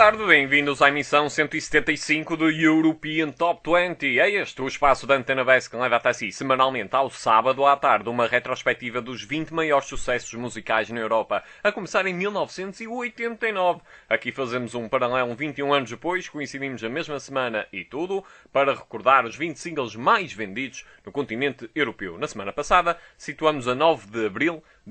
tarde, bem-vindos à emissão 175 do European Top 20. É este o espaço da Antena Best que leva até si, semanalmente ao sábado à tarde, uma retrospectiva dos 20 maiores sucessos musicais na Europa, a começar em 1989. Aqui fazemos um paralelo 21 anos depois, coincidimos a mesma semana e tudo, para recordar os 20 singles mais vendidos no continente europeu. Na semana passada, situamos a 9 de abril de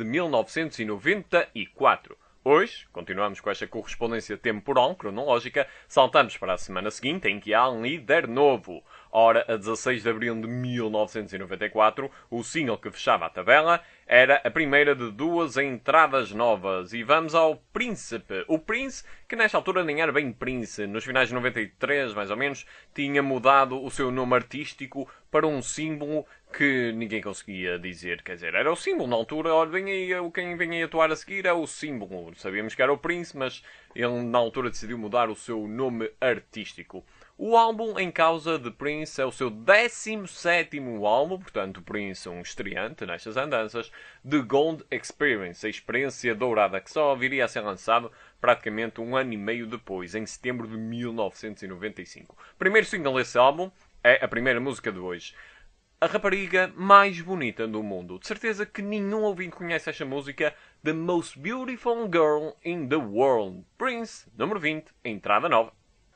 1994. Hoje, continuamos com esta correspondência temporal, cronológica, saltamos para a semana seguinte, em que há um líder novo. Ora, a 16 de abril de 1994, o single que fechava a tabela era a primeira de duas entradas novas. E vamos ao Príncipe. O Prince, que nesta altura nem era bem Prince, nos finais de 93, mais ou menos, tinha mudado o seu nome artístico para um símbolo que ninguém conseguia dizer. Quer dizer, era o símbolo na altura. Olha, quem vem aí atuar a seguir é o símbolo. Sabíamos que era o Prince, mas ele na altura decidiu mudar o seu nome artístico. O álbum em causa de Prince é o seu 17º álbum, portanto Prince um estreante nestas andanças, The Gold Experience, a experiência dourada, que só viria a ser lançado praticamente um ano e meio depois, em setembro de 1995. O primeiro single desse álbum é a primeira música de hoje. A rapariga mais bonita do mundo. De certeza que nenhum ouvinte conhece esta música. The Most Beautiful Girl in the World. Prince, número 20, entrada nova.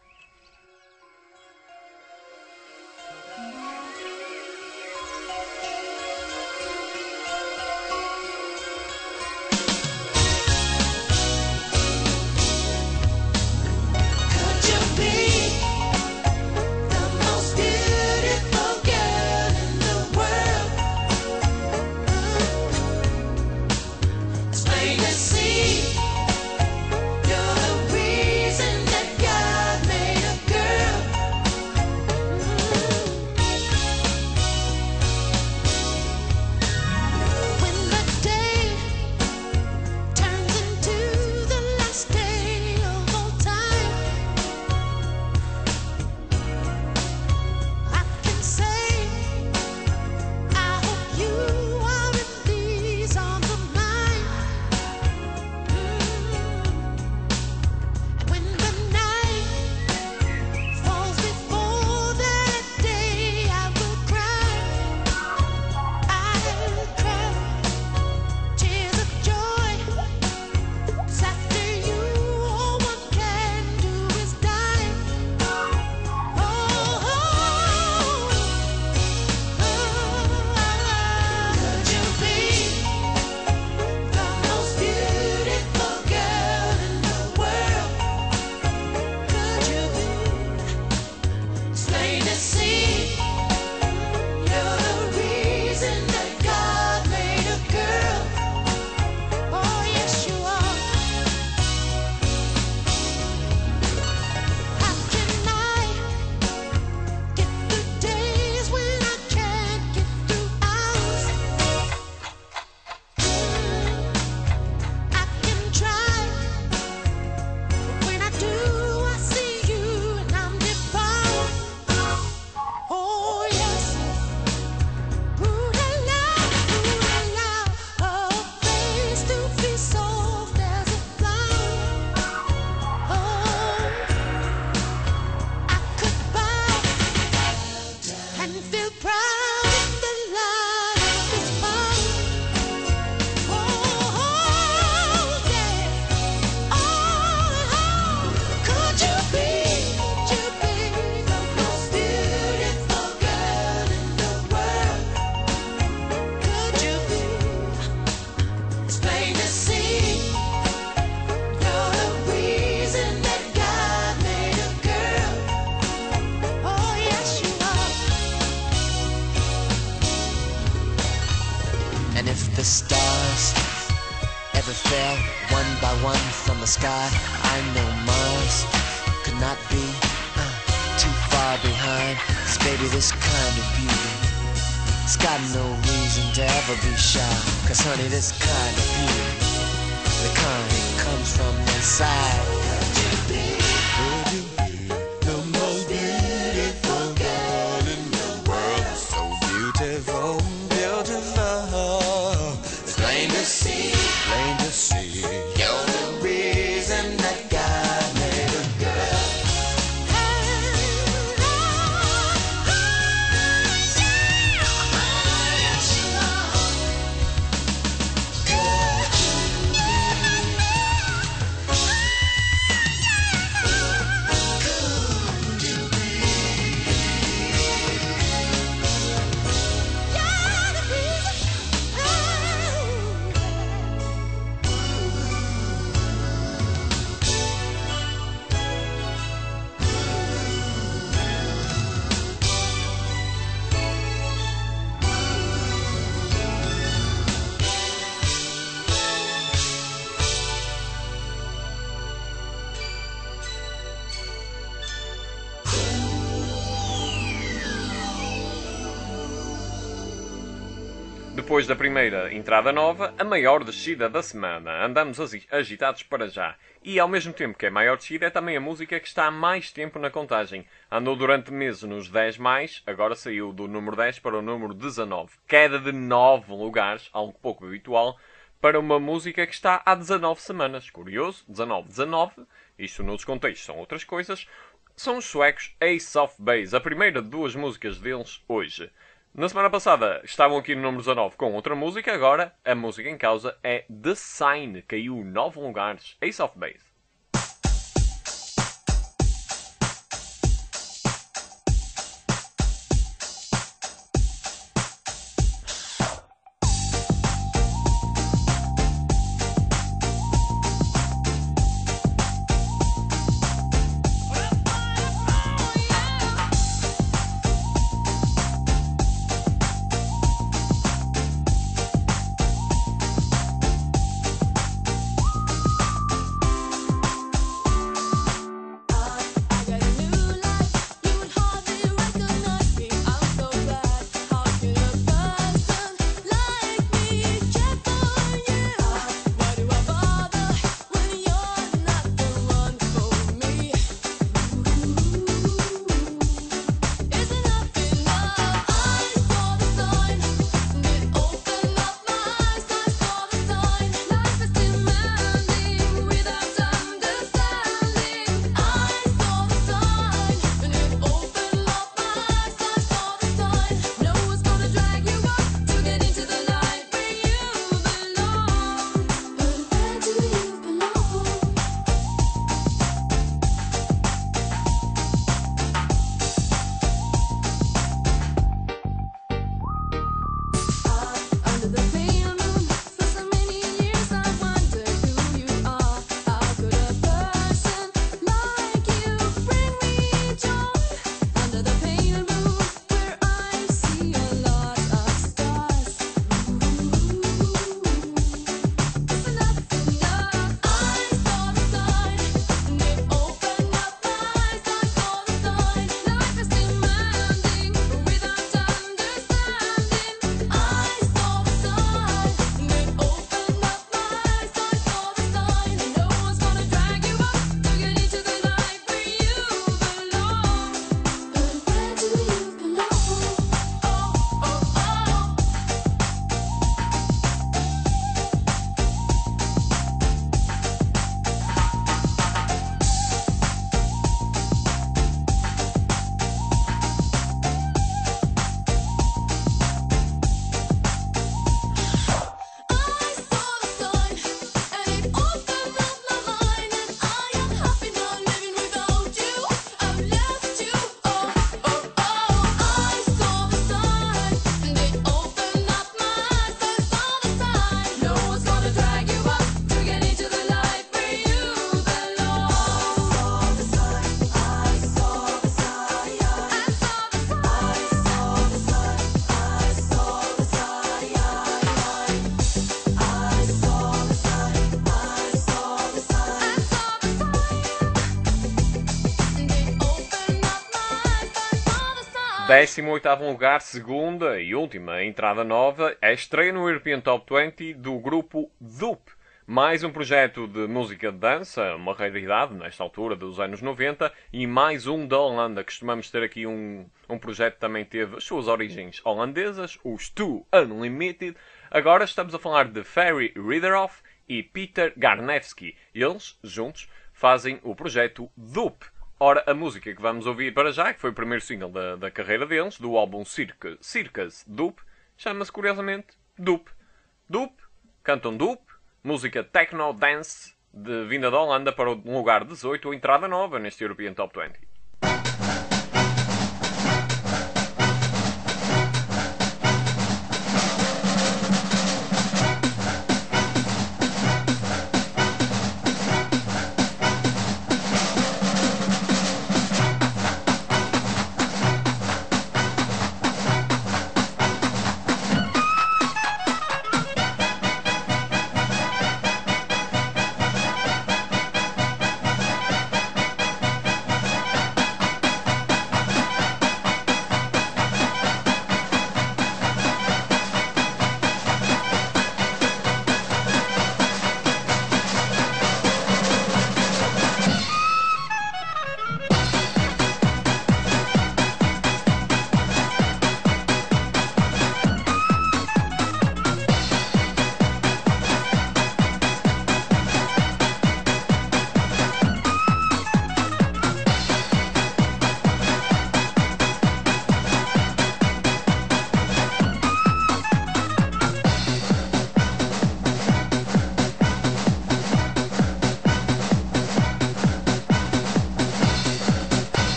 The stars ever fell one by one from the sky. I know Mars could not be too far behind. 'Cause baby, this kind of beauty, it's got no reason to ever be shy. 'Cause honey, this kind of beauty, the kind that comes from inside. Could you be the most beautiful girl in the world? So beautiful, beautiful. Plain to see, you're the reason that God made a girl. Depois da primeira entrada nova, a maior descida da semana. Andamos agitados para já. E ao mesmo tempo que é a maior descida, é também a música que está há mais tempo na contagem. Andou durante meses nos 10 mais, agora saiu do número 10 para o número 19. Queda de 9 lugares, algo pouco habitual, para uma música que está há 19 semanas. Curioso, 19. Isto noutros contextos são outras coisas. São os suecos Ace of Base, a primeira de duas músicas deles hoje. Na semana passada estavam aqui no número 19 com outra música, agora a música em causa é The Sign, caiu 9 lugares, Ace of Base. Décimo oitavo lugar, segunda e última entrada nova, é a estreia no European Top 20 do grupo Doop. Mais um projeto de música de dança, uma raridade nesta altura dos anos 90, e mais um da Holanda. Costumamos ter aqui um projeto que também teve as suas origens holandesas, os Two Unlimited. Agora estamos a falar de Ferry Ridderoff e Peter Garnevski. Eles, juntos, fazem o projeto Doop. Ora, a música que vamos ouvir para já, que foi o primeiro single da carreira deles, do álbum Circus Doop, chama-se curiosamente Doop. Doop, cantam Doop, música techno dance de vinda da Holanda para um lugar 18, entrada nova neste European Top 20.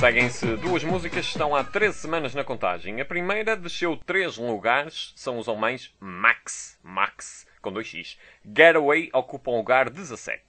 Seguem-se duas músicas que estão há 13 semanas na contagem. A primeira desceu 3 lugares, são os alemães Max, com 2x. Getaway ocupa o lugar 17.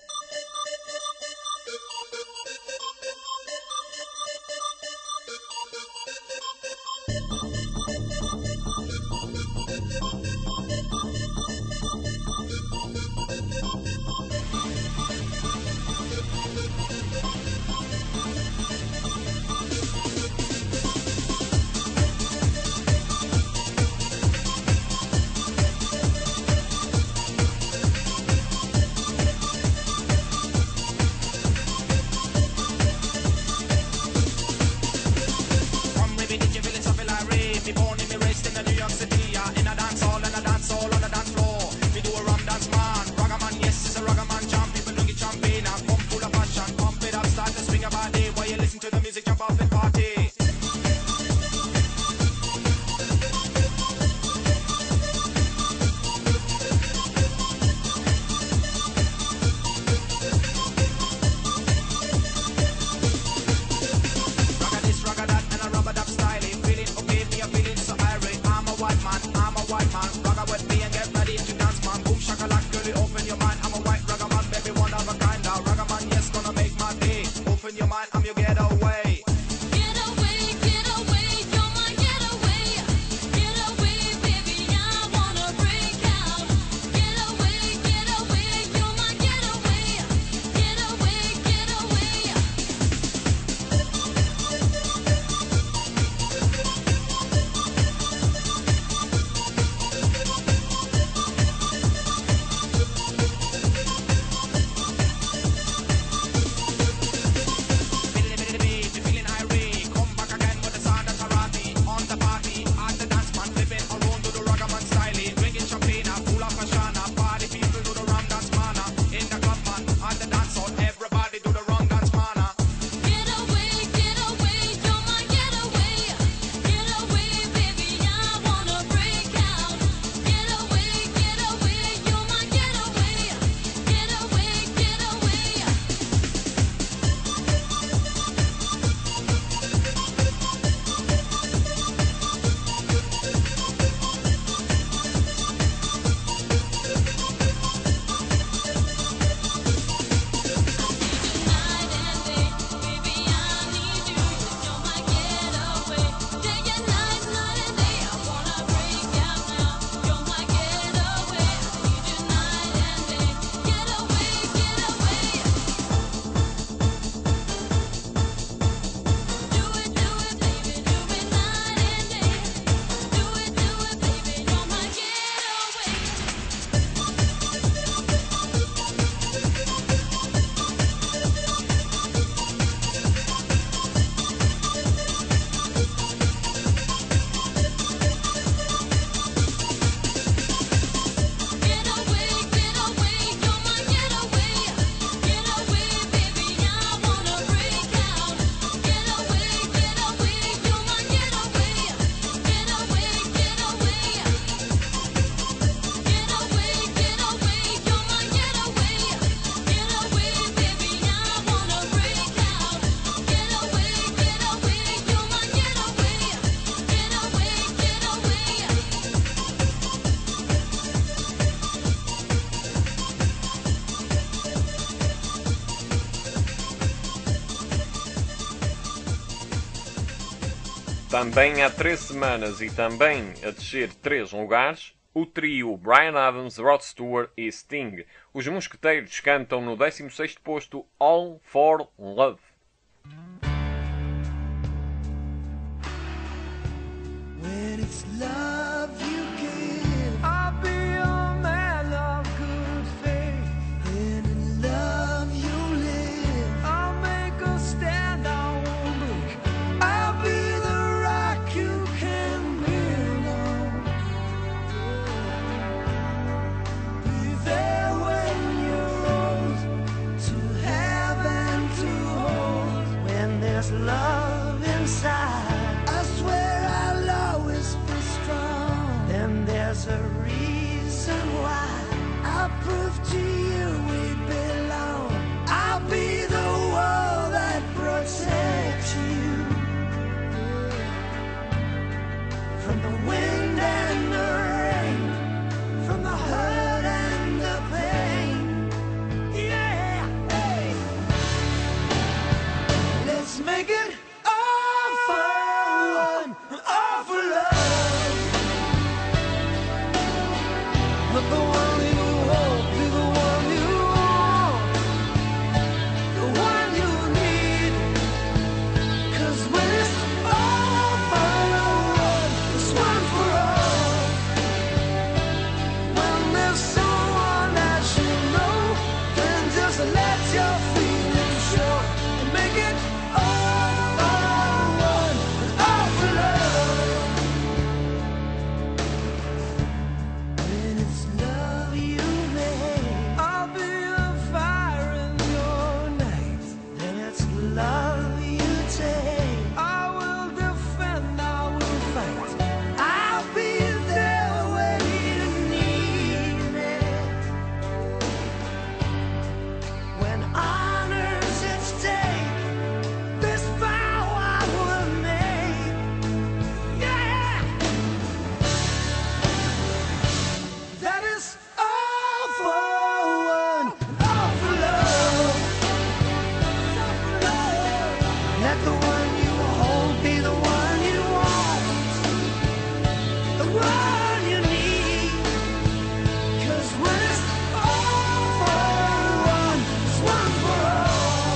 Também há 3 semanas e também a descer 3 lugares, o trio Bryan Adams, Rod Stewart e Sting. Os mosqueteiros cantam no 16º posto All for Love. When it's love you give, I'll be a man of good faith. And in love you live, I'll make a stand, I won't break. I'll be the rock you can build on. Be there when you're old, to have and to hold. When there's love inside, I swear I'll always be strong. Then there's a reason why I'll prove to you we belong. I'll be the wall that protects you. from the wind and the rain, from the hurt and the pain. Yeah, hey. Let's make it all for one, all for love. Let the one you hold be the one you want, the one you need. 'Cause when it's all for one, it's one for all. When there's someone that you know, then just let your feelings show and make it all for one, all for love. When it's love you make, I'll be a fire in your night. Then it's love you take, I will defend, I will fight. I'll be there when you need me. When honor's at stake, this vow I will make. Yeah, that is all for one, all for love. Let the one you hold be the one you want, the one you need. 'Cause when it's all for one, it's one for all.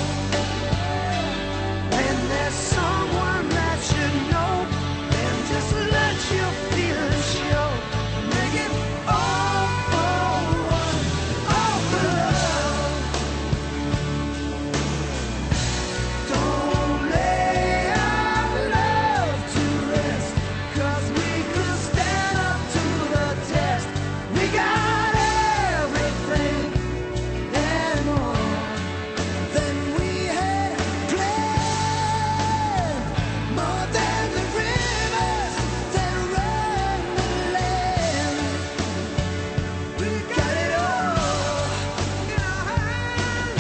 When there's someone that you know, then just let your feelings show. Make it all for one, all for love. Don't lay our love to rest, 'cause we could stand up to the test. We got everything and more than we had planned, more than the rivers that run the land. We got it all in our hands.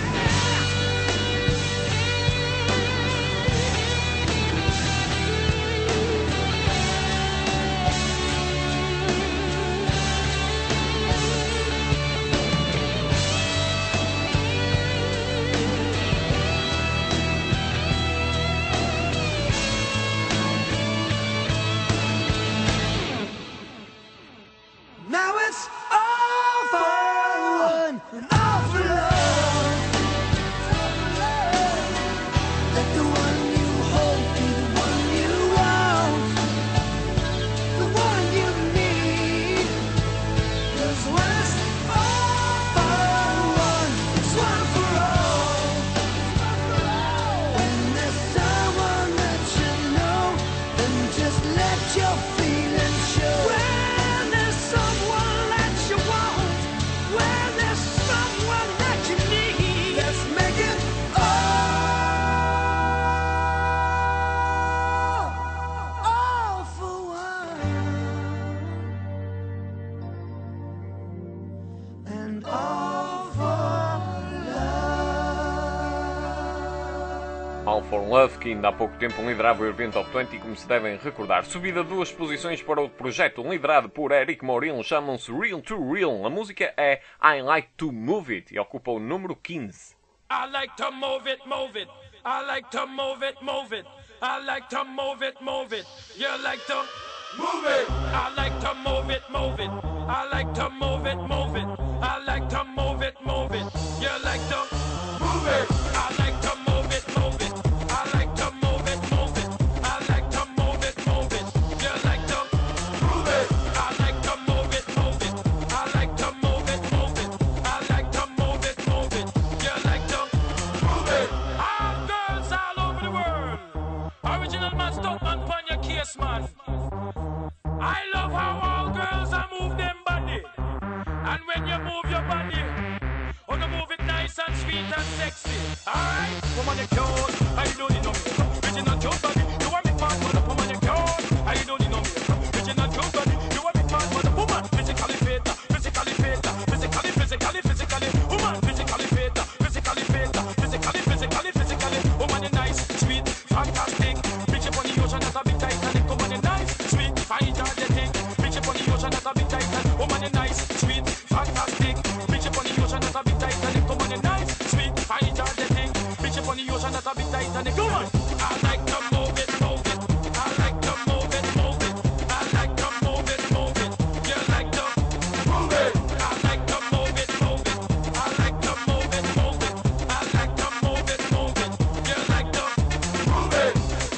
Now it's all for one and all for love. Let the one you hold be the one you want, the one you need. 'Cause when it's all for one, it's one for all. When there's someone that you know, then just let your feelings show. When there's someone that you want, when there's someone that you need, let's make it all for one, and all for love. All for Love, que ainda há pouco tempo liderava o European Top 20, como se devem recordar. Subida 2 posições para outro projeto liderado por Eric Morillo, chamam-se Real to Real. A música é I Like to Move It e ocupa o número 15. I like to move it, move it. I like to move it, move it. I like to move it, move it. You like to move it. I like to move it, move it. I like to move it, move it. I like to move it, move it. You like to move it. I like to move it, move it. I like to move it, move it. I like to move it, move it. You like to move it. I like to move it, move it. I like to move it, move it. I like to move it, move it. You like to move it. All girls all over the world. Original man, stop man, pon your case, man. I love how all girls are move them body. And when you move your body, oh, you move it nice and sweet and sexy. Alright? Woman, you cute. I don't need no makeup. Original cute body. You want me mad, mother. Woman, you cute. I don't need no makeup. Original cute body. You want me mad, mother. Woman, physically fit. Physically fit. Physically, physically, physically. Woman, physically fit. Physically fit. Physically, physically, physically. Woman, you nice, sweet, fantastic. Bitch up on the ocean as a big Titanic. Woman, you nice, sweet, I enjoy the thing. Bitch up on the ocean, that's a big titan. Woman, you nice, sweet, fantastic. Bitch up on the ocean, that's a big titan. Woman, you nice, sweet, I enjoy the thing. Bitch up on the ocean, that's a big titan. Come on. I like to move it, move it. I like to move it, move it. I like to move it, move it. You like to move it. I like to move it, move it. I like to move it, move it. I like to move it, move it. You like to move it.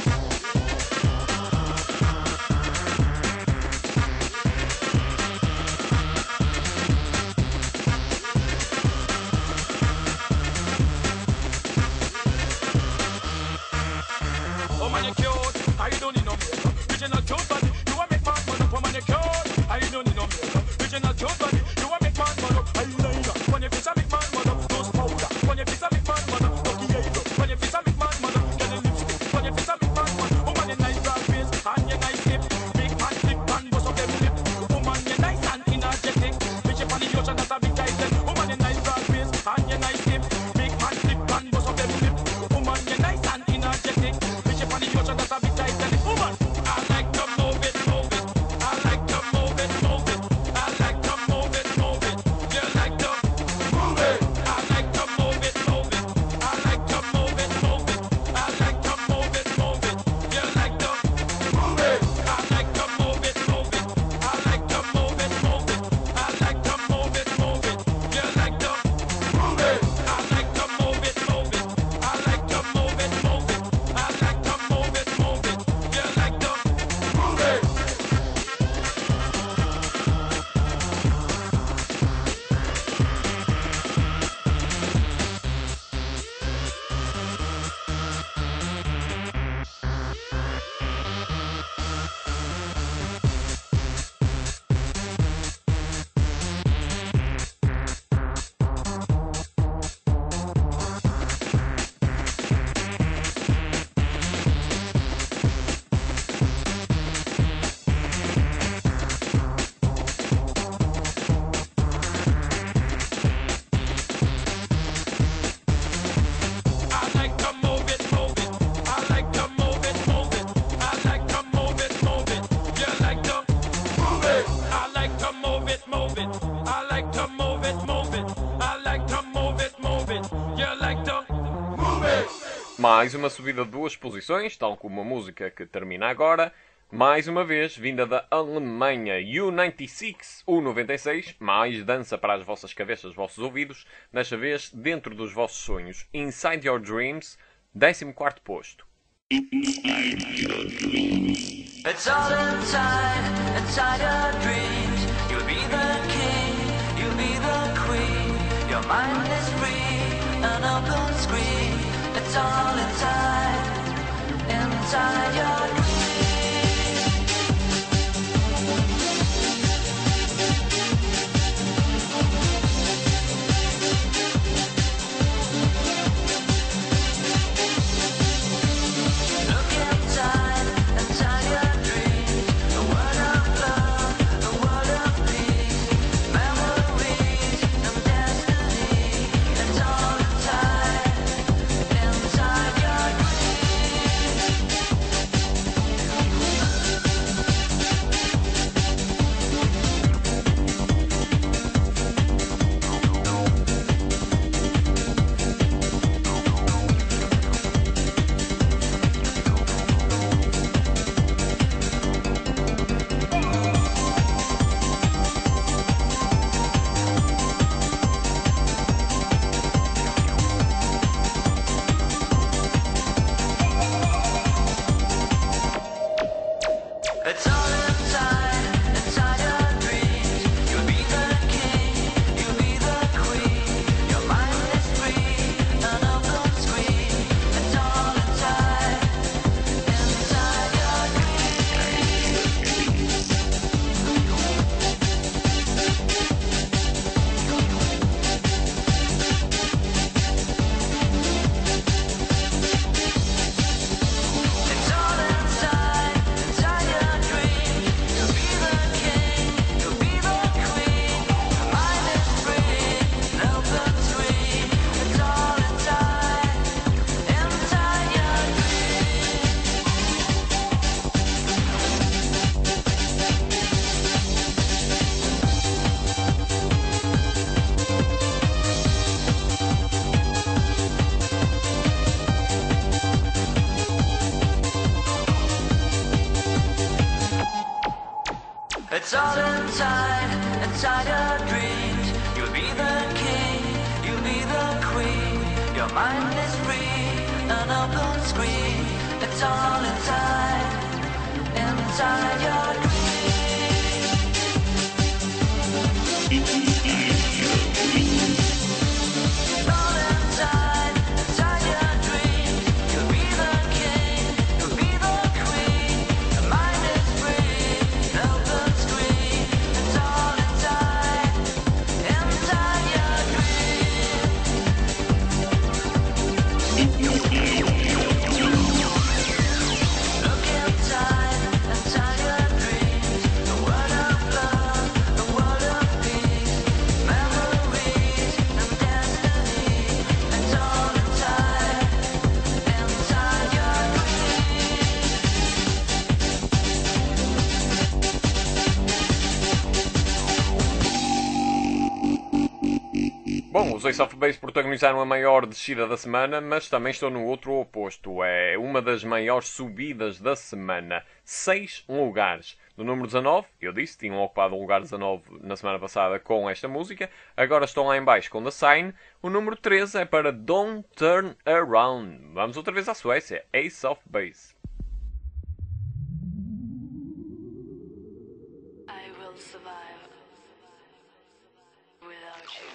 Oh man, you cute. I don't need no makeup. Original cute body. You a make man man up. Oh man, you cute. I don't need no makeup. Original cute body. You a make man man up. Eyeliner. When your face a make man man up. Nose powder. When your face a make man man up. Lucky eyebrow. When your face a make man man up. Get a lipstick. When your face a make man man up. Oh man, you nice broad face and you nice lip. Big man flip and bust up them lip. Oh man, you nice and energetic. Bitch up on the ocean, that's a big titan. Oh man, you nice broad face and you nice lip. Big man flip and bust up them lip. Oh man, you nice and energetic. Bitch up on the ocean, that's a big titan. Woman, I like to move it, move it. I like to move it, move it. I like to move it, move it. You like to move it. I like to move it, move it. I like to move it, move it. I like to move it, move it. You like to move it. I like to move it, move it. I like to move it, move it. I like to move it, move it. You like to move it. I like to move it, move it. I like to move it, move it. I like to move it, move it. You like to move it. I like to move it, move it. I like to move it, move it. I like to move it, move it. You like to move it. I like to move it, move it. I like to move it, move it. I like to move it, move it. You like to move it. Mais uma subida de 2 posições, tal como a música que termina agora. Mais uma vez, vinda da Alemanha, U96, U96, mais dança para as vossas cabeças, os vossos ouvidos, desta vez dentro dos vossos sonhos. Inside Your Dreams, 14º posto. It's all inside your dreams. You'll be the king, you'll be the queen. Your mind is free, an open screen. It's all inside your dreams. Look inside your dreams. A world of love, a world of peace. Memories of destiny. It's all inside your dreams. It's all inside your dreams. You'll be the king, you'll be the queen. Your mind is free, an open screen. It's all inside your dreams. Bom, os Ace of Base protagonizaram a maior descida da semana, mas também estão no outro oposto. É uma das maiores subidas da semana. 6 lugares. No número 19, eu disse, tinham ocupado o lugar 19 na semana passada com esta música. Agora estão lá em baixo com The Sign. O número 13 é para Don't Turn Around. Vamos outra vez à Suécia. Ace of Base. I will survive without you.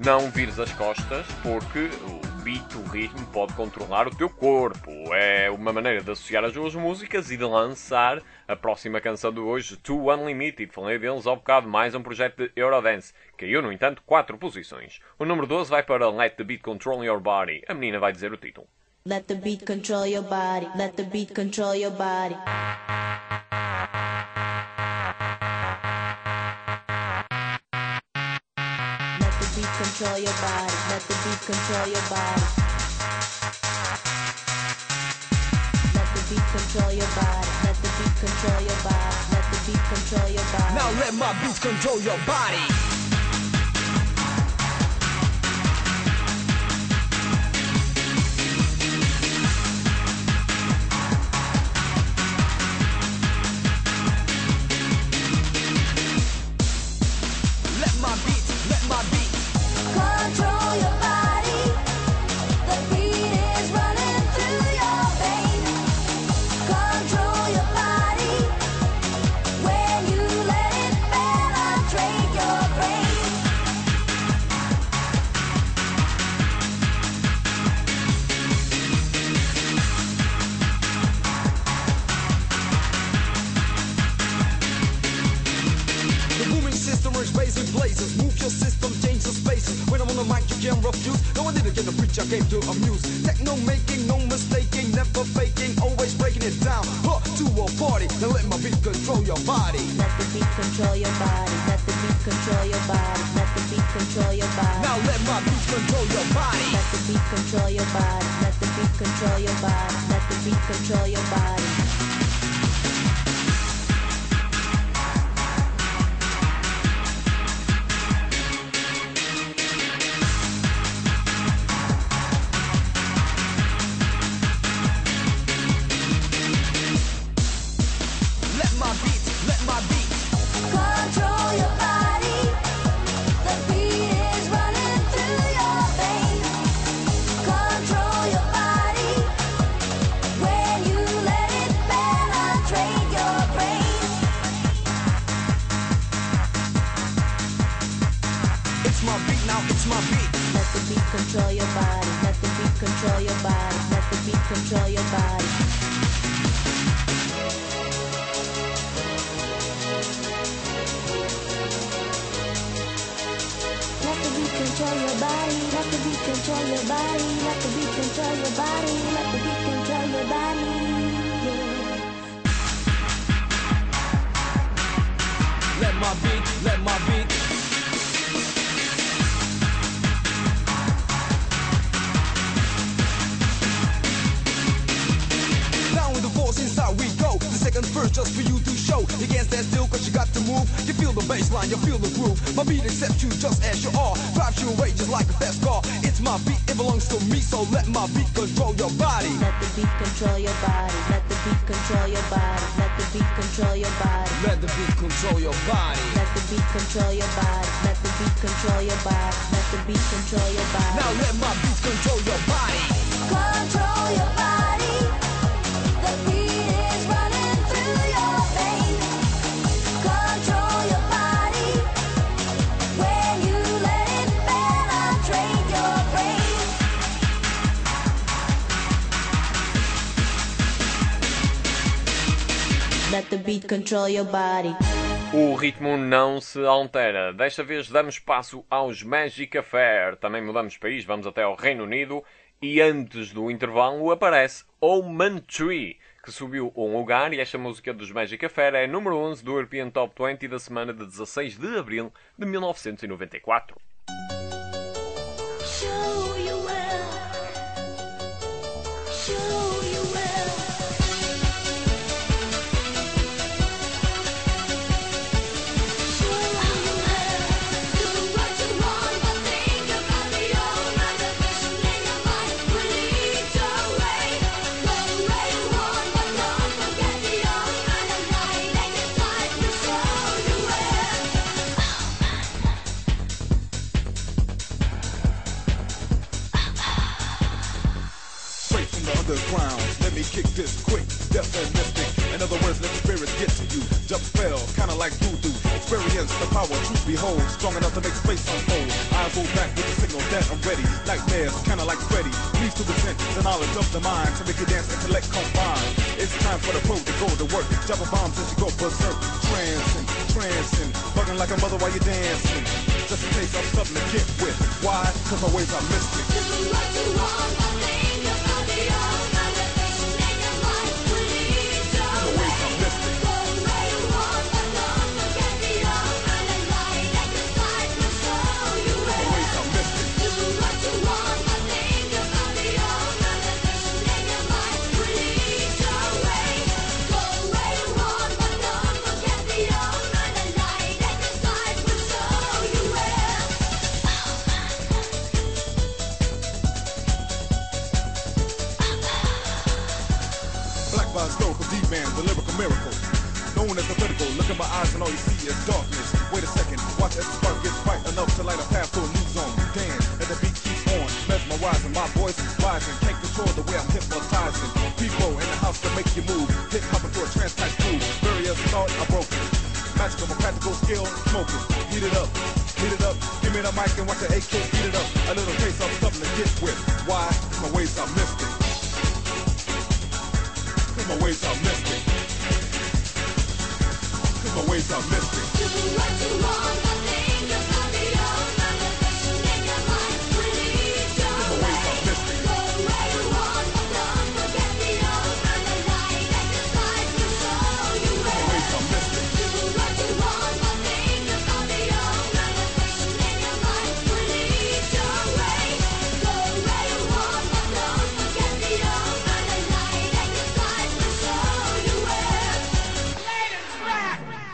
não vires as costas, porque o beat, o ritmo, pode controlar o teu corpo. É uma maneira de associar as duas músicas e de lançar a próxima canção de hoje, Too Unlimited. Falei deles ao bocado, mais um projeto de Eurodance. Caiu, no entanto, 4 posições. O número 12 vai para Let the Beat Control Your Body. A menina vai dizer o título. Let the beat control your body. Let the beat control your body. Let the beat control your body. Let the beat control your body. Let the beat control your body. Let the beat control your body. Let the beat control your body. Now let my beats control your body. Control your body. The beat is running through your veins. Control your body. When you let it penetrate your brain. The booming system is raising blazes. Move your system, change the spaces. When I'm on the mic, you can't refuse. No, I didn't get the preach, I came to amuse. Techno making, no mistaking, never faking, always breaking it down. To a party, now let my beat control your body. Let the beat control your body. Let the beat control your body. Let the beat control your body. Now let my beat control your body. Let the beat control your body. Let the beat control your body. Let the beat control your body. Let my beat. Control your body. The beat is running through your veins. Control your body. When you let it penetrate your brain. It's my beat now, it's my beat. Let the beat control your body. Let the beat control your body. Let the beat control your body. Let the beat control your body. Let the beat control your body. Let the beat control your body. Let the beat control your body. Yeah. Let my beat, let my beat. Down with the force inside we go. The second verse just for you to show. You can't stand still cause you got to move. You feel the bassline, you feel the groove. My beat accepts you just as you are. Drives you away just like a fast car. It's my beat, it belongs to me. So let my beat control your body. Let the beat control your body. Let the beat control your body. Let the beat control your body. Let the beat control your body. Let the beat control your body. Let the beat control your body. Let the beat control your body. Now let my beats control your body. Control your body. The beat is running through your veins. Control your body. When you let it penetrate your brain. Let the beat control your body. O ritmo não se altera. Desta vez damos espaço aos Magic Affair. Também mudamos de país, vamos até ao Reino Unido. E antes do intervalo aparece Oman Tree, que subiu um lugar, e esta música dos Magic Affair é número 11 do European Top 20 da semana de 16 de abril de 1994. Show you well. Show you well. Show you well. Do what you want, but think about the old night. The vision in your mind will lead your way. Go where you want, but don't forget the old night. The night and the time will show you well. Straight from the underground, let me kick this quick, definitely. In other words, let the spirits get to you. Jump spell, kinda like voodoo. It's Experience the power, truth behold, strong enough to make space unfold. Eyes roll back with the signal that I'm ready. Nightmares, kinda like Freddy. Please to present the knowledge of the mind to make you dance, intellect combine. It's time for the pro to go to work. Drop a bomb since you go berserk. Trancing, bugging like a mother while you're dancing. Just in case I'm something to get with. Why? Cause my ways are mystic. Do what you want, but think about the old motivation in your mind will lead your My ways way. are mystic. Go where you want, but don't forget the old running light at the side will show you My where. ways are mystic. Do what you want, but think about the old motivation in your mind will lead your way. Go where you want, but don't forget the old running light at the side will show you where. Black by historical D-man, the lyrical miracle. Known as the critical, look in my eyes and all you see is darkness. Wait a second, watch as the spark gets bright enough to light a path to a new zone. Dance, as the beat keeps on, mesmerizing, my voice rising. Can't control the way I'm hypnotizing. People in the house to make you move. Hip hopping to a trance type groove. Barriers thought are broken. Magical, my practical skill, smoking. Heat it up, heat it up. Give me the mic and watch the AK heat it up. A little taste of something to get with. Why? My ways are mystic. Cause my ways are mystic. Cause my ways are mystic. Do what you want, but think about the old motivation in your mind will lead your My ways way. are mystic. Go where you want, but don't forget the old running light at the side will show you My where. ways are mystic. Do what you want, but think about the old motivation in your mind will lead your way. Go where you want, but don't forget the old running light at the side will show you where. Ladies rock.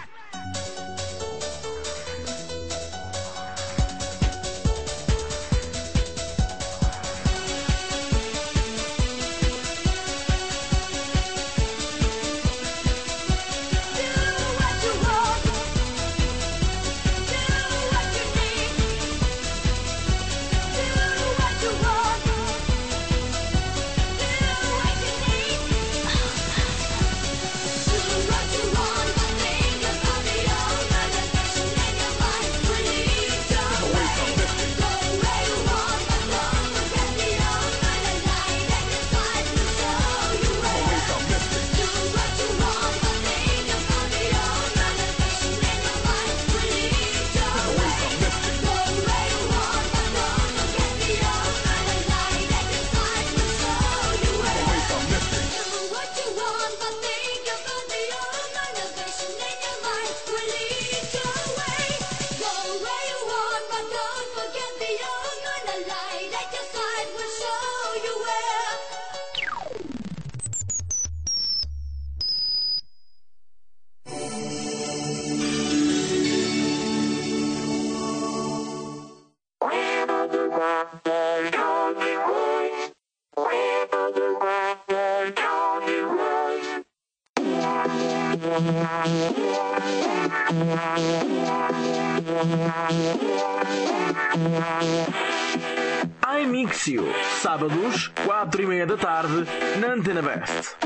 iMixio, sábados, 4:30 da tarde, na Antena Best.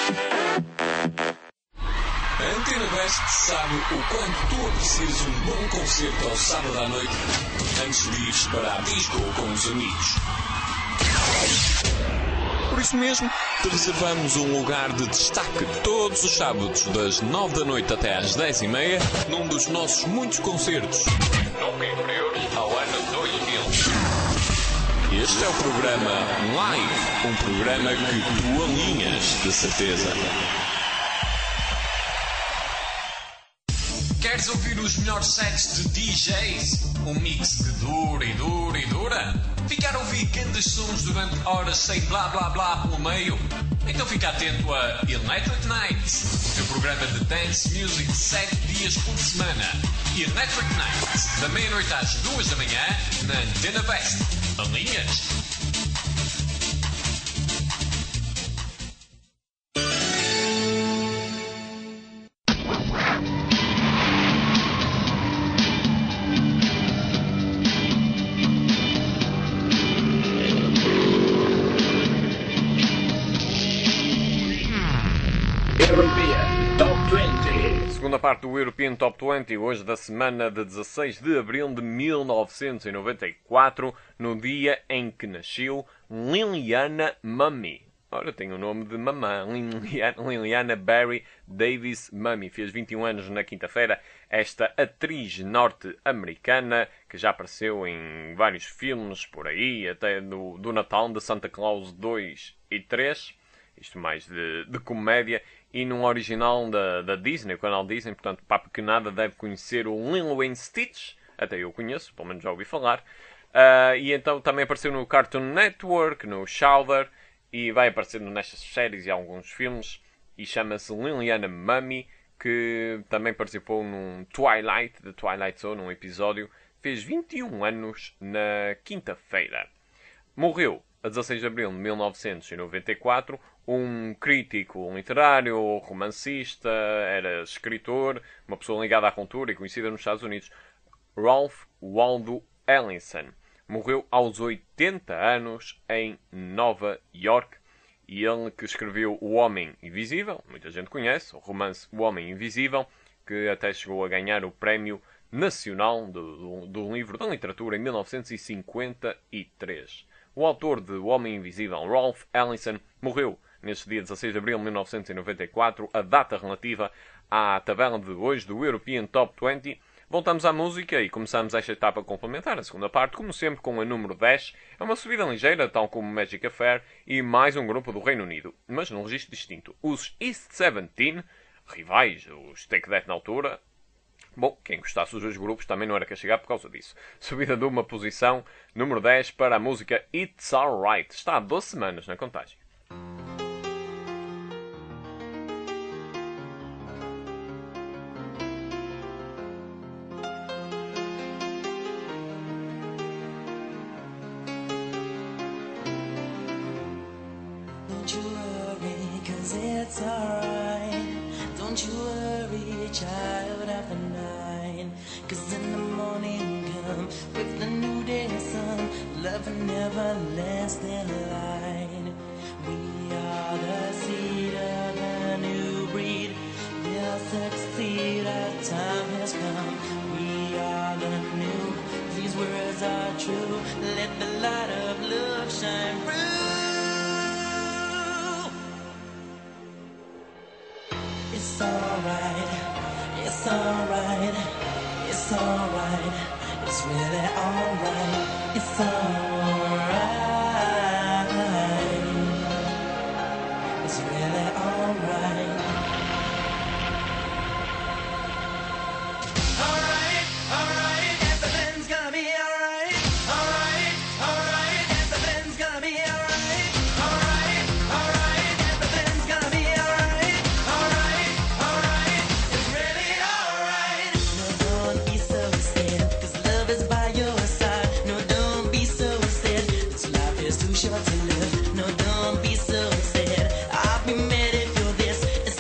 A Antena Best sabe o quanto tu aprecias um bom concerto ao sábado à noite antes de ires para a disco com os amigos. Por isso mesmo, te reservamos um lugar de destaque todos os sábados, das 9 da noite até às 10:30, num dos nossos muitos concertos, nunca inferiores ao ano 2000. Este é o programa Live, um programa que tu alinhas, de certeza. Queres ouvir os melhores sets de DJs? Um mix que dura e dura e dura? Ficar a ouvir grandes sons durante horas sem blá blá blá pelo meio? Então fica atento a Electric Nights, o teu programa de dance music 7 dias por semana. Electric Nights, da meia-noite às 2 da manhã, na Antena Best. Alinhas? Top 20. segunda parte do European Top 20, hoje da semana de 16 de abril de 1994, no dia em que nasceu Liliana Mummy. Ora, tem o nome de mamã, Liliana Barry Davis Mummy. Fez 21 anos na quinta-feira. Esta atriz norte-americana que já apareceu em vários filmes por aí, até do Natal, de Santa Claus 2 e 3. Isto mais de comédia. E num original da Disney, o canal Disney. Portanto, para a pequenada deve conhecer o Lilo and Stitch. Até eu conheço, pelo menos já ouvi falar. E então também apareceu no Cartoon Network, no Chowder. E vai aparecendo nestas séries e alguns filmes. E chama-se Liliana Mummy, que também participou num The Twilight Zone, num episódio. Fez 21 anos na quinta-feira. Morreu a 16 de abril de 1994. Um crítico literário, romancista, era escritor, uma pessoa ligada à cultura e conhecida nos Estados Unidos. Ralph Waldo Ellison. Morreu aos 80 anos em Nova York. E ele que escreveu O Homem Invisível, muita gente conhece, o romance O Homem Invisível, que até chegou a ganhar o Prémio Nacional do Livro da Literatura em 1953. O autor de O Homem Invisível, Ralph Ellison, morreu neste dia 16 de abril de 1994, a data relativa à tabela de hoje do European Top 20. Voltamos à música e começamos esta etapa complementar, a segunda parte, como sempre, com a número 10. É uma subida ligeira, tal como Magic Affair, e mais um grupo do Reino Unido, mas num registro distinto. Os East 17, rivais, os Take That na altura. Bom, quem gostasse dos dois grupos também não era castigar por causa disso. Subida de uma posição, número 10, para a música It's Alright. Está há 12 semanas na contagem. Don't you worry, 'cause it's alright. Don't you worry, child after nine. 'Cause in the morning come with the new day sun, love and everlasting light. We are the seed of a new breed. We'll succeed, our time has come. We are the new, these words are true. Let the light of love shine through. It's alright, it's alright, it's alright, it's really alright, it's alright, it's really alright. Alright, alright, everything's gonna be alright. Alright, alright, everything's gonna be alright. Alright, alright, everything's gonna be alright. Alright, alright, it's really alright. No, don't be so sad, 'cause love is by your side. No, don't be so sad, 'cause life is too short to live. No, don't be so sad, I'll be mad if you're this. It's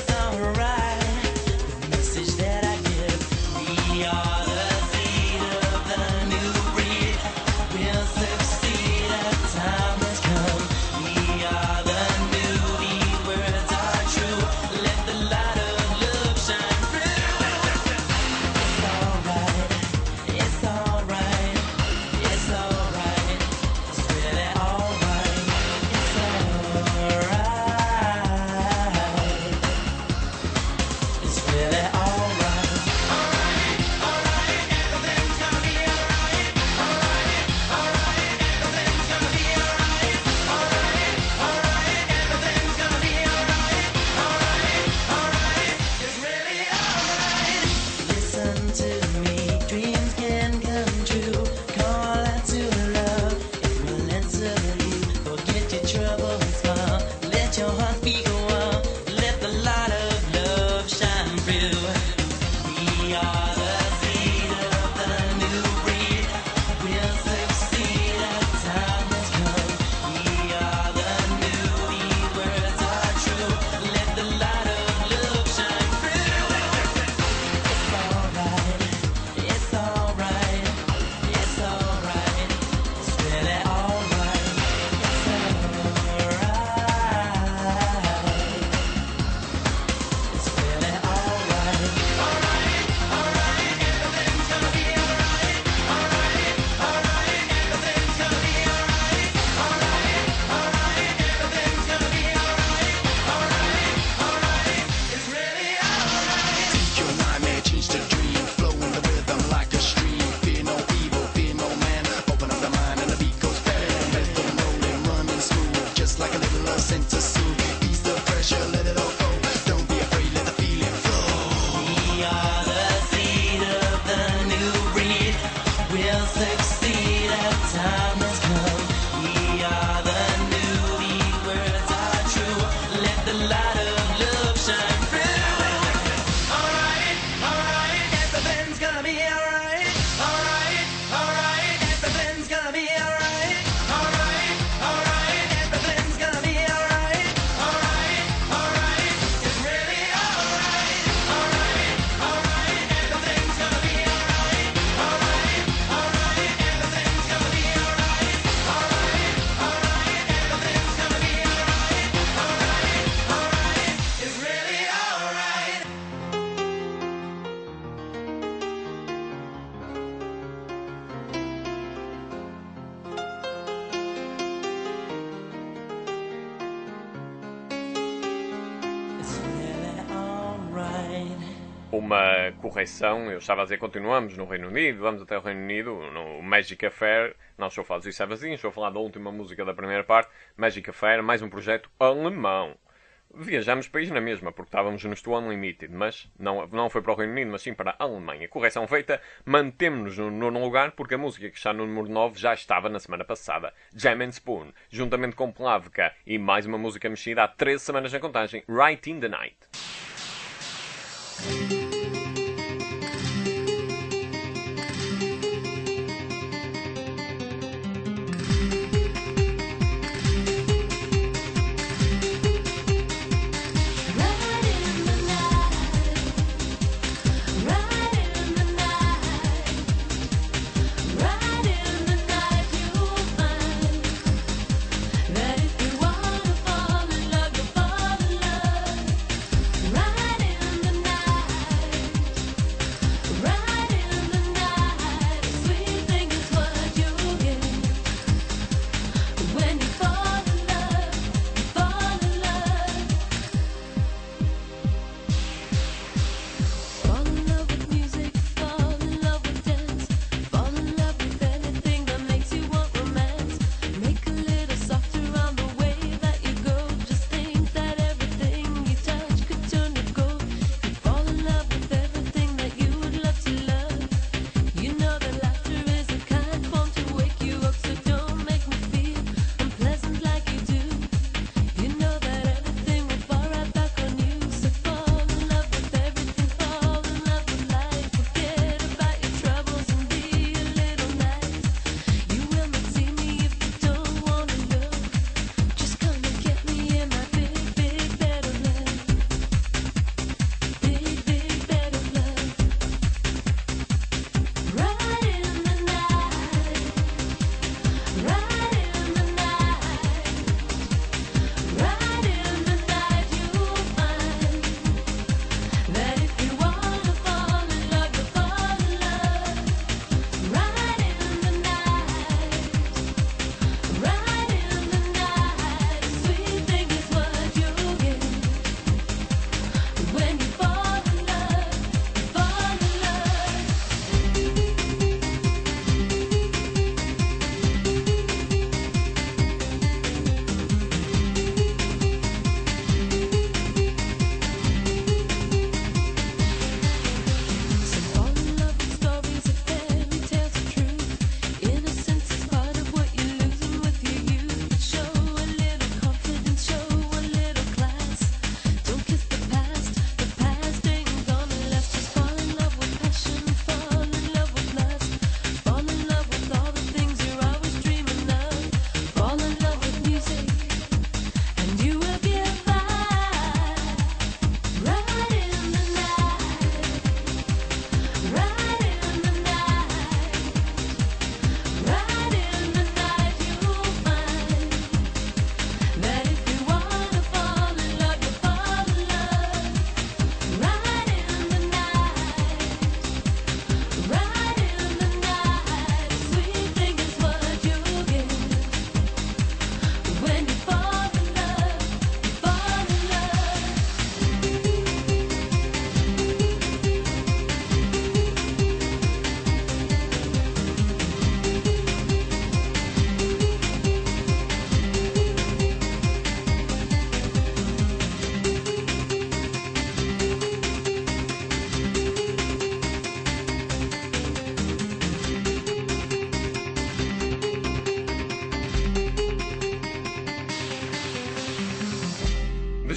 succeed as time has come. We are the new, these words are true. Let the light of love shine through. Alright, everything's gonna be alright. Alright, everything's gonna be alright. Alright, everything's gonna be alright. Alright, it's really alright. Alright, everything's gonna be alright. Alright, everything's gonna be alright. Alright, everything's gonna be alright. Alright, it's really alright. It's really alright. Uma correção, eu estava a dizer continuamos no Reino Unido, vamos até o Reino Unido, no Magic Affair, não estou a falar dos Seventeen, estou a falar da última música da primeira parte, Magic Affair, mais um projeto alemão. Viajamos país na mesma, porque estávamos no Stu Unlimited, mas não foi para o Reino Unido, mas sim para a Alemanha. Correção feita, mantemos-nos no nono lugar, porque a música que está no número 9 já estava na semana passada. Jam and Spoon, juntamente com Plavka e mais uma música mexida há 13 semanas na contagem, Right in the Night. Right in the night, right in the night, right in the night, you'll find that if you wanna fall in love, you'll fall in love. Right in the night.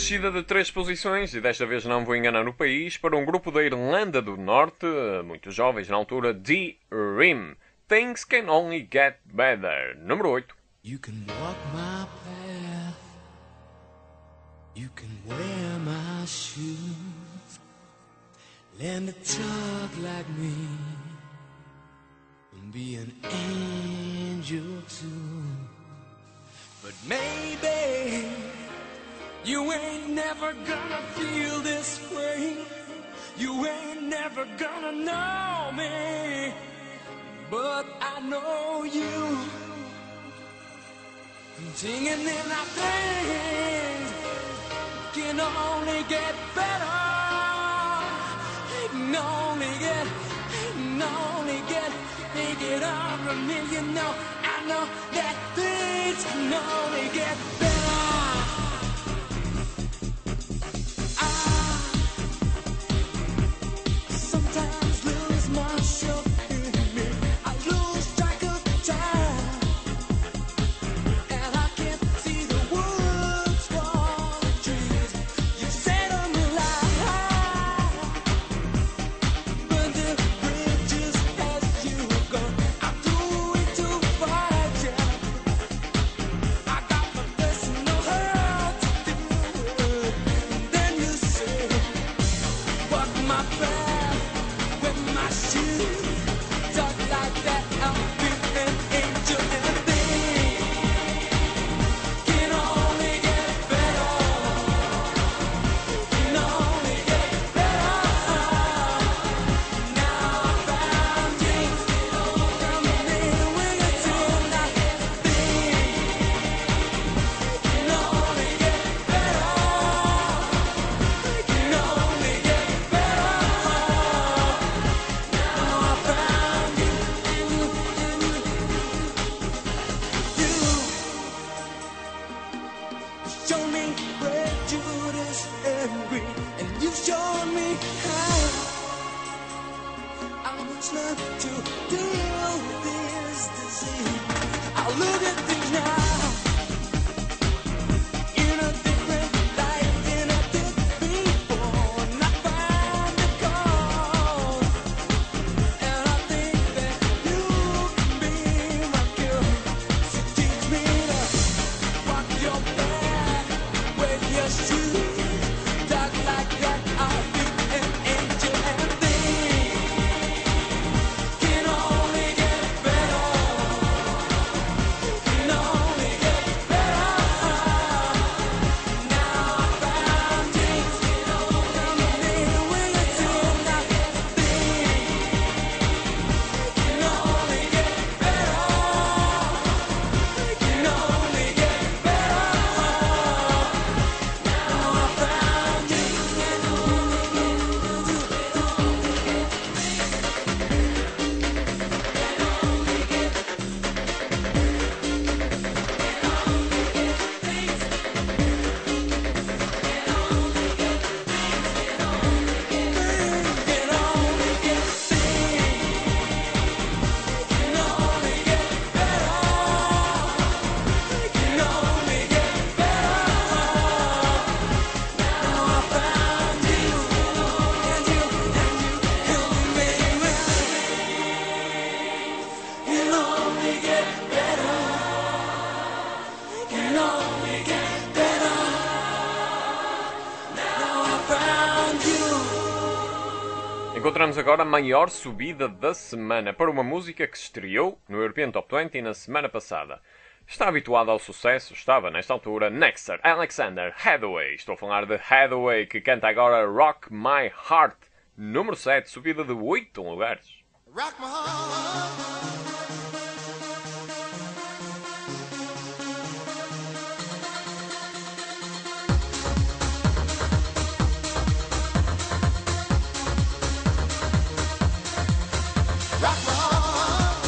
descida de 3 posições, e desta vez não vou enganar o país, para um grupo da Irlanda do Norte, muito jovens na altura, D-Rim. Things Can Only Get Better. Número 8. You can walk my path, you can wear my shoes, learn to talk like me, and be an angel too. But maybe you ain't never gonna feel this way, you ain't never gonna know me, but I know you. Singing in our things can only get better. It can only get, make it up from me. You know, I know that things can only get better. I sometimes lose myself in me. I lose track of time. Encontramos agora a maior subida da semana para uma música que se estreou no European Top 20 na semana passada. Está habituado ao sucesso, estava nesta altura, Nexter, Alexander Hathaway. Estou a falar de Hathaway, que canta agora Rock My Heart, número 7, subida de 8 lugares. Rock my heart. Rock my heart.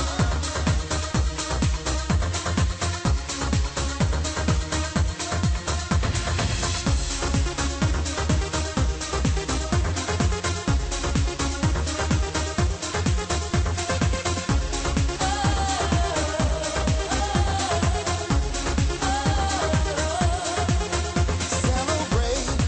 Celebrate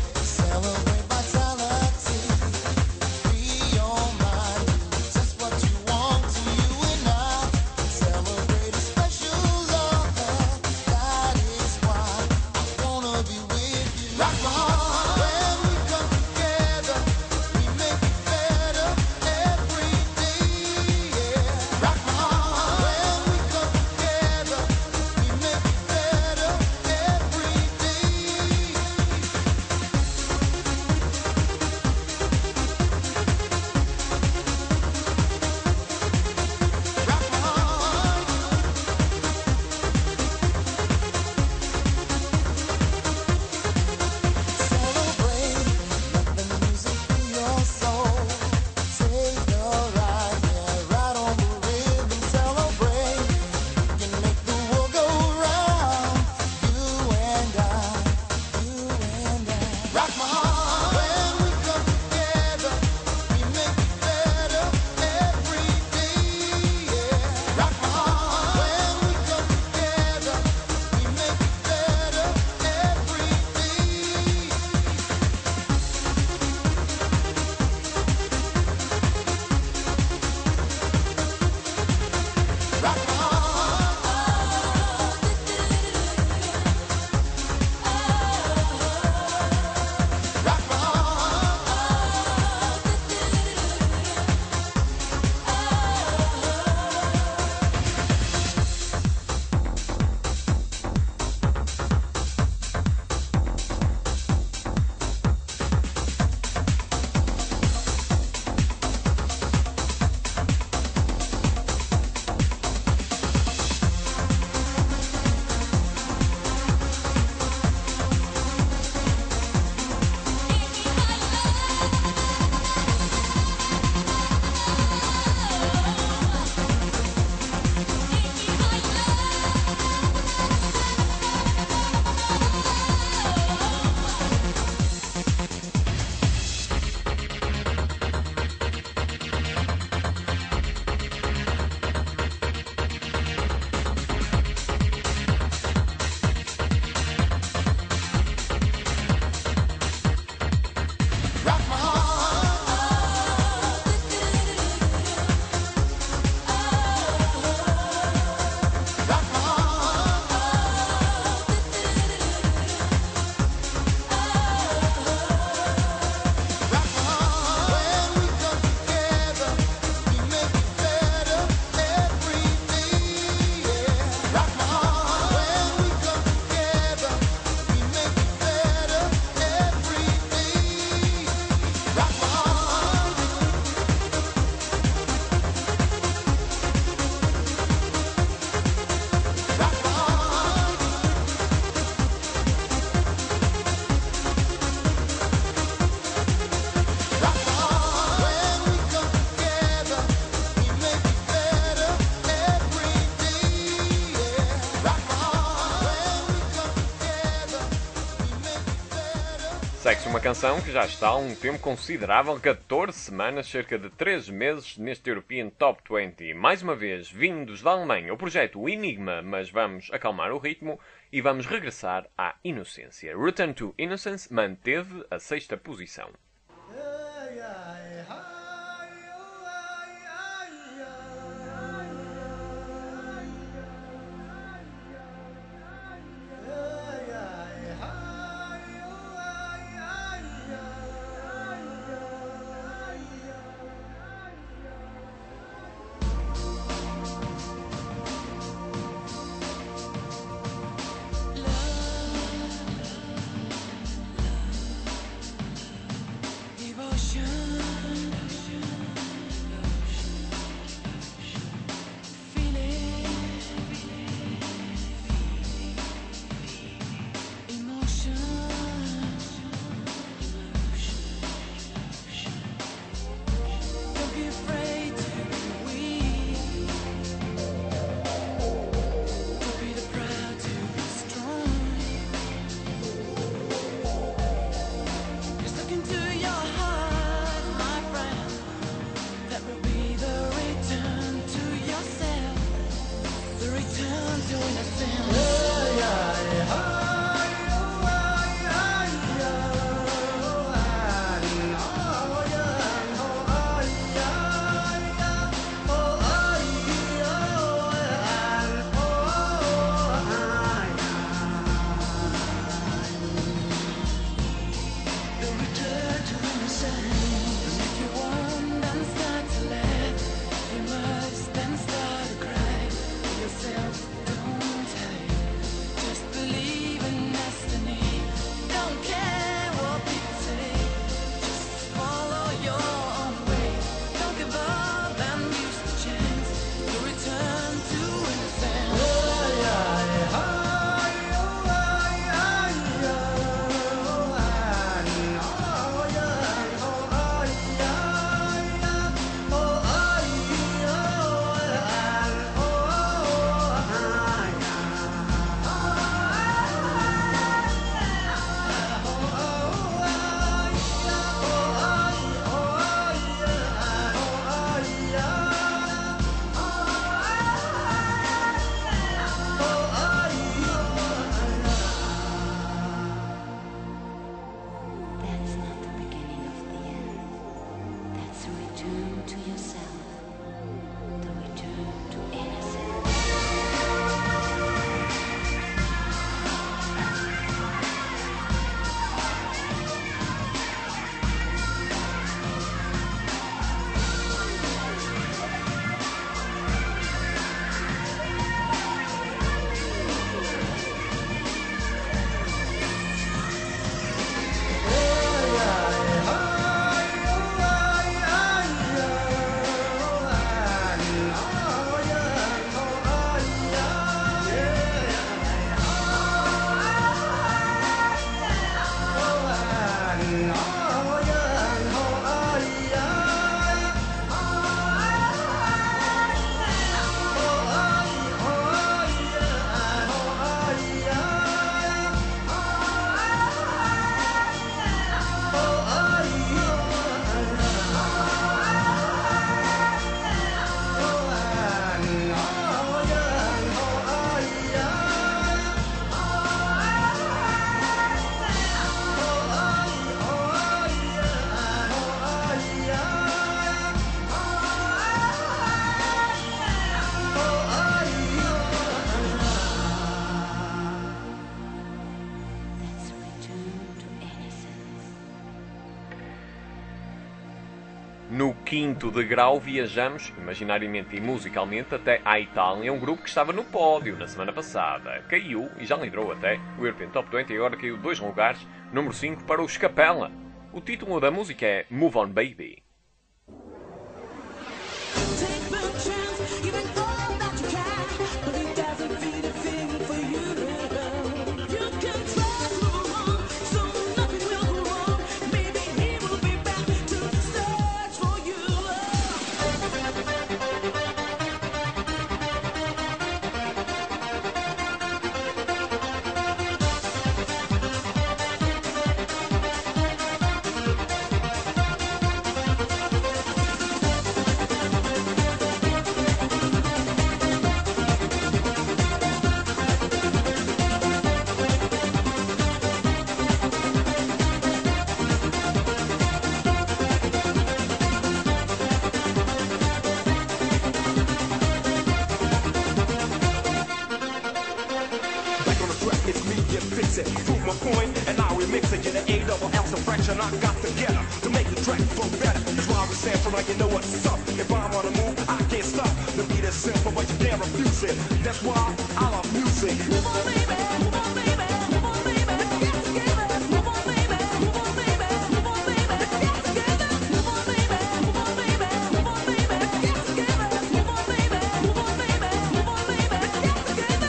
Segue-se uma canção que já está há um tempo considerável, 14 semanas, cerca de 3 meses, neste European Top 20. Mais uma vez, vindos da Alemanha, o projeto Enigma, mas vamos acalmar o ritmo e vamos regressar à inocência. Return to Innocence manteve a 6ª posição. No quinto degrau viajamos, imaginariamente e musicalmente, até à Itália, um grupo que estava no pódio na semana passada. Caiu e já liderou até o European Top 20 e agora caiu 2 lugares, número 5 para os Capella. O título da música é Move On Baby. A-double-L fraction, I got to get her to make the track flow better. That's why we say from like you know what's up. If I'm on the move, I can't stop. The beat is simple, but you can't refuse it. That's why I love music. Move on, baby, move on, baby, move on, baby. Let's get together. Move on, baby, move on, baby, move on, baby. Let's get together. Move on, baby, move on, baby, move on, baby. Let's get together. Move on, baby, move on, baby, move on, baby. Let's get together.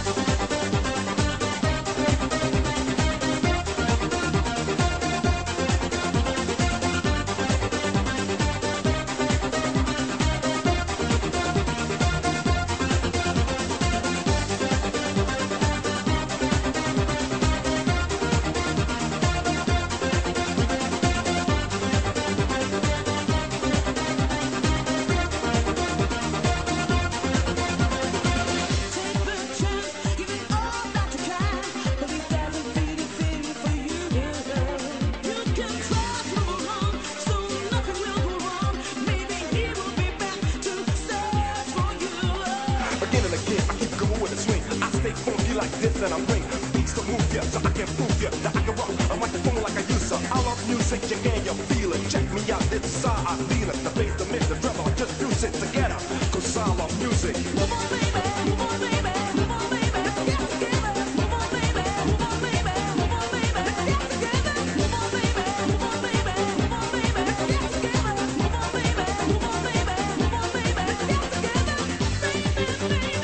Again and again, I keep going with a swing. I stay funky like this and I bring beats to move ya, so I can prove ya that I can rock a microphone like I used to. I love music, you can you feel it. Check me out, this is how I feel it. The bass, the mix, the treble, just fuse it together. Cause I love music. Move on, baby, move on, baby, move on, baby. Let's get together. Move on, baby, move on, baby, move on, baby. Let's get together. Move on, baby, move on, baby, move on, baby. Let's get together. Move on, baby, move on, baby, move on, baby. Let's get together.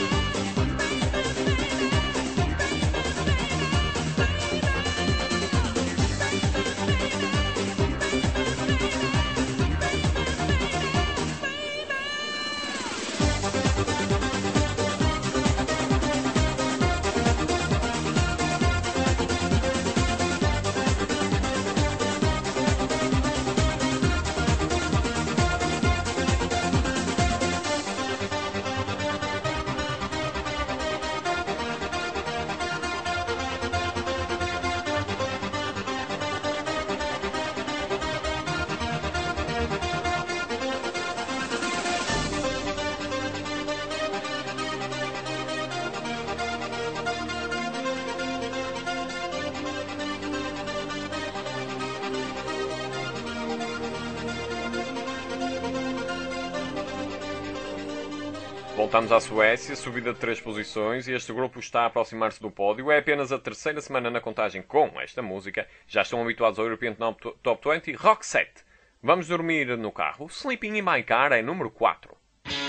Voltamos à Suécia, subida de 3 posições, e este grupo está a aproximar-se do pódio. É apenas a terceira semana na contagem com esta música. Já estão habituados ao European Top 20. Rock Set. Vamos dormir no carro. Sleeping in My Car é número 4.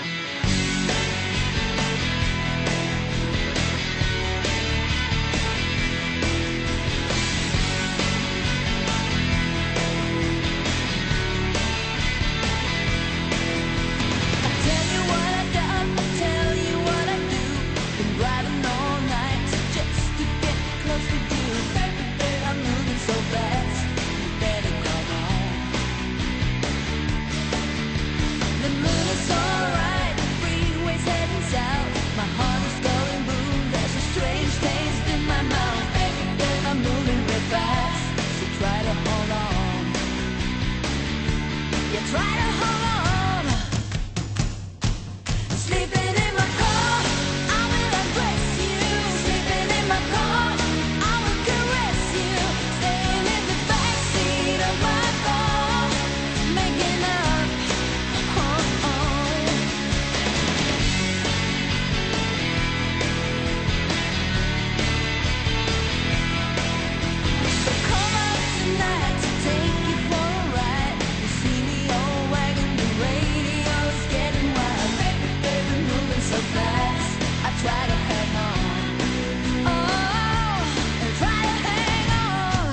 The moon is alright, freeways heading south. My heart is going boom, there's a strange taste in my mouth. I'm moving real fast, so try to hold on. Yeah, try to hold on. Sleeping in my car, I will embrace you. Sleeping in my car, I will caress you. Staying in the backseat of my car, making up. So come out tonight to take you for a ride. You see me all wagging the radio's getting wild. Baby, baby, moving so fast. I try to hang on. Oh, and try to hang on.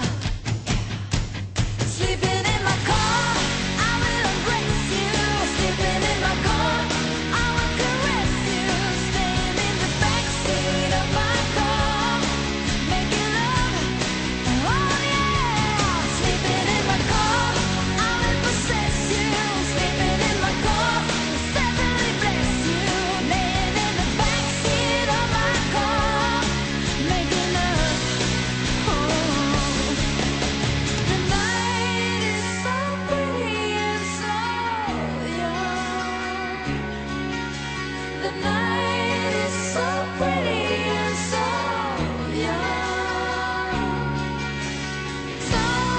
Sleeping in my car, I will embrace you. Sleeping in my car, I will caress you. Staying in the backseat of my car, making love. Oh yeah. Sleeping in my car, I will possess you. Sleeping in my car, steadily bless you. Laying in the backseat of my car, making love. The night is so pretty and so young. The night is so pretty and so young. So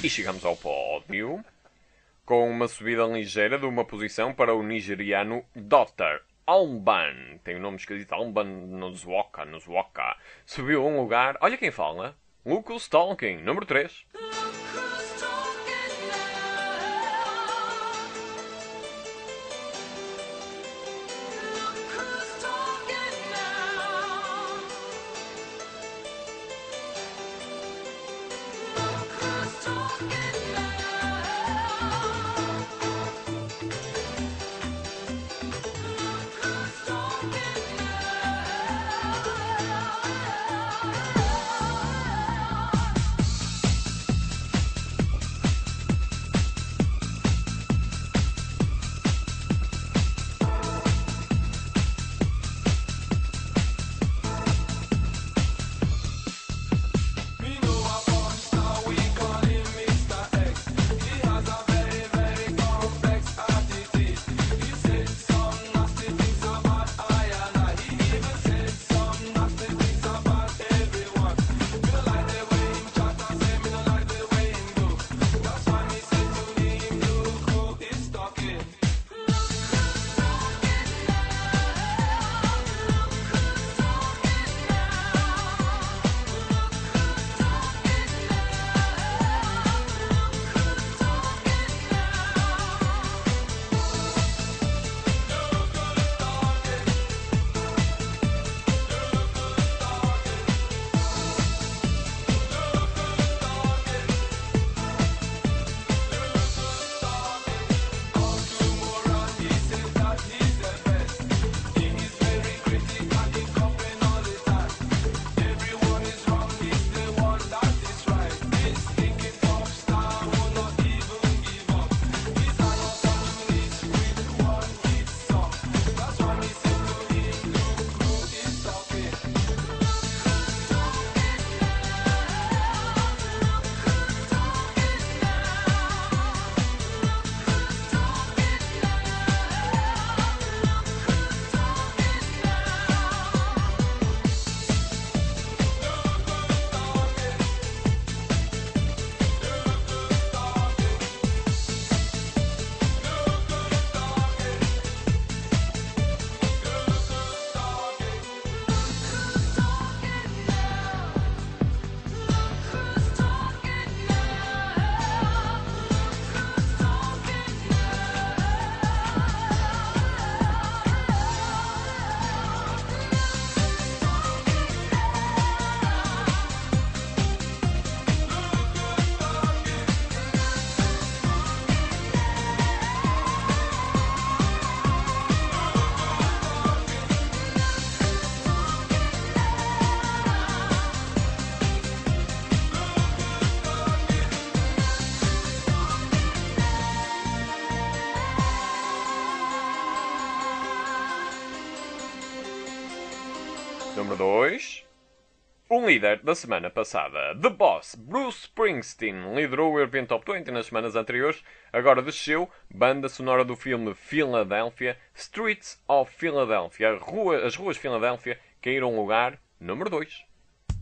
E chegamos ao pódio, com uma subida ligeira de uma posição para o nigeriano Dr. Alban. Tem o nome esquisito, Alban Nozwoka. Subiu um lugar. Olha quem fala. Look Who's Talking, número 3. Número 2. Um líder da semana passada, The Boss, Bruce Springsteen, liderou o European Top 20 nas semanas anteriores, agora desceu, banda sonora do filme Philadelphia, Streets of Philadelphia, as ruas de Filadélfia, caíram um lugar, número 2.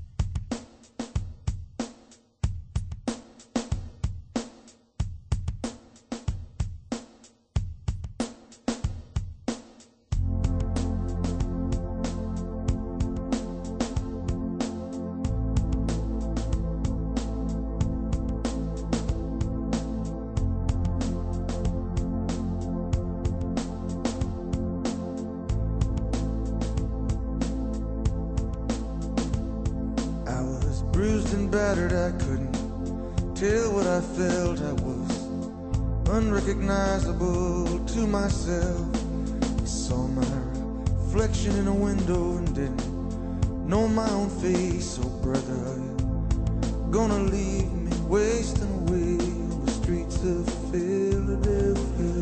Bruised and battered, I couldn't tell what I felt. I was unrecognizable to myself. I saw my reflection in a window and didn't know my own face. Oh brother, are you gonna leave me wasting away on the streets of Philadelphia?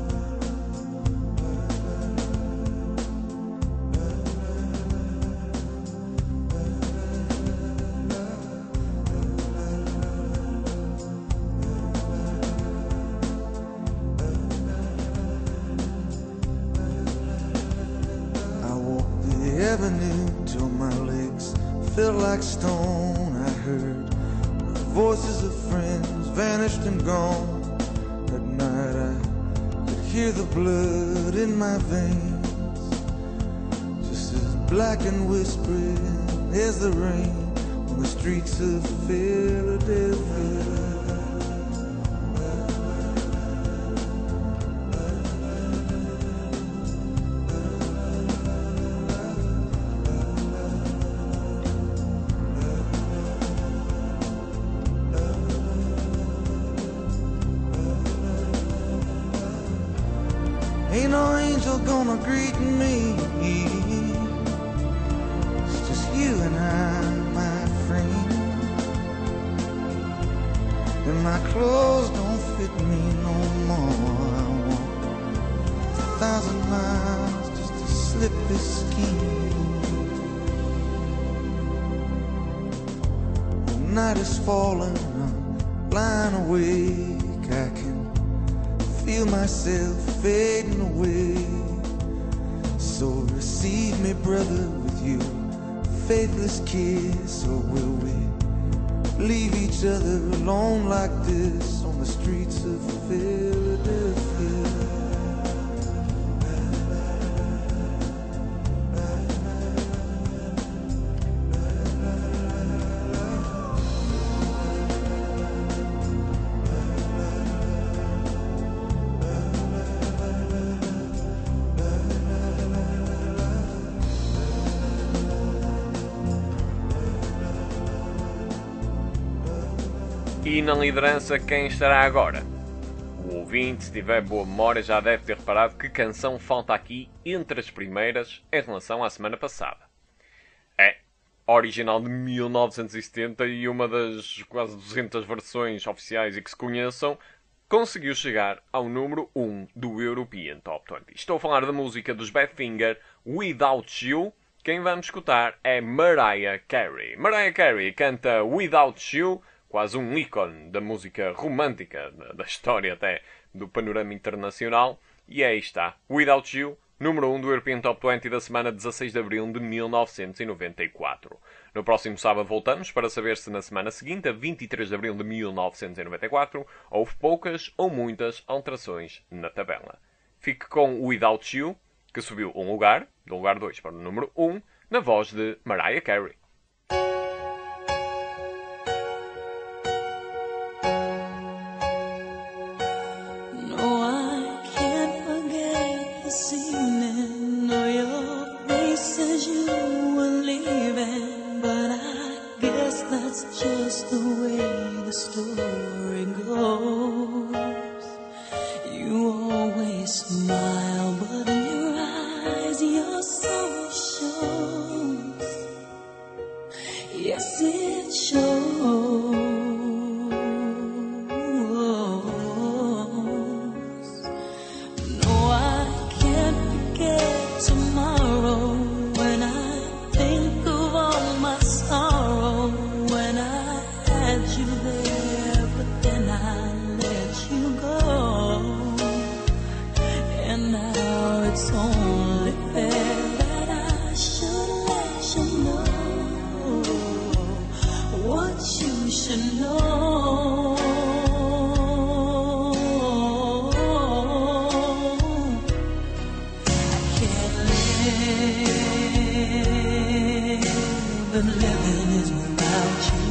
Avenue till my legs felt like stone. I heard voices of friends, vanished and gone. At night I could hear the blood in my veins, just as black and whispering as the rain on the streets of Philadelphia. Ain't no angel gonna greet me. It's just you and I, my friend. And my clothes don't fit me no more. I walk 1,000 miles just to slip this skin. The night is falling, I'm lying awake. I can feel myself fading away. So receive me, brother, with your faithless kiss. Or will we leave each other alone like this on the streets of Philadelphia? E na liderança quem estará agora? O ouvinte, se tiver boa memória, já deve ter reparado que canção falta aqui entre as primeiras em relação à semana passada. É original de 1970 e uma das quase 200 versões oficiais e que se conheçam, conseguiu chegar ao número 1 do European Top 20. Estou a falar da música dos Badfinger, Without You. Quem vamos escutar é Mariah Carey. Mariah Carey canta Without You, quase um ícone da música romântica, da história até do panorama internacional. E aí está, Without You, número 1 do European Top 20 da semana 16 de abril de 1994. No próximo sábado voltamos para saber se na semana seguinte, a 23 de abril de 1994, houve poucas ou muitas alterações na tabela. Fique com Without You, que subiu um lugar, do lugar 2 para o número 1, na voz de Mariah Carey. Just the way the story goes. You always smile, but in your eyes your soul shows. Yes, it shows. No, I can't forget tomorrow when I think of all my sorrow. When I had you there, but then I let you go. And now it's only fair that I should let you know what you should know. I can't live, but living is without you.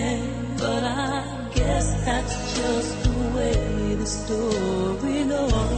That's just the way the story goes.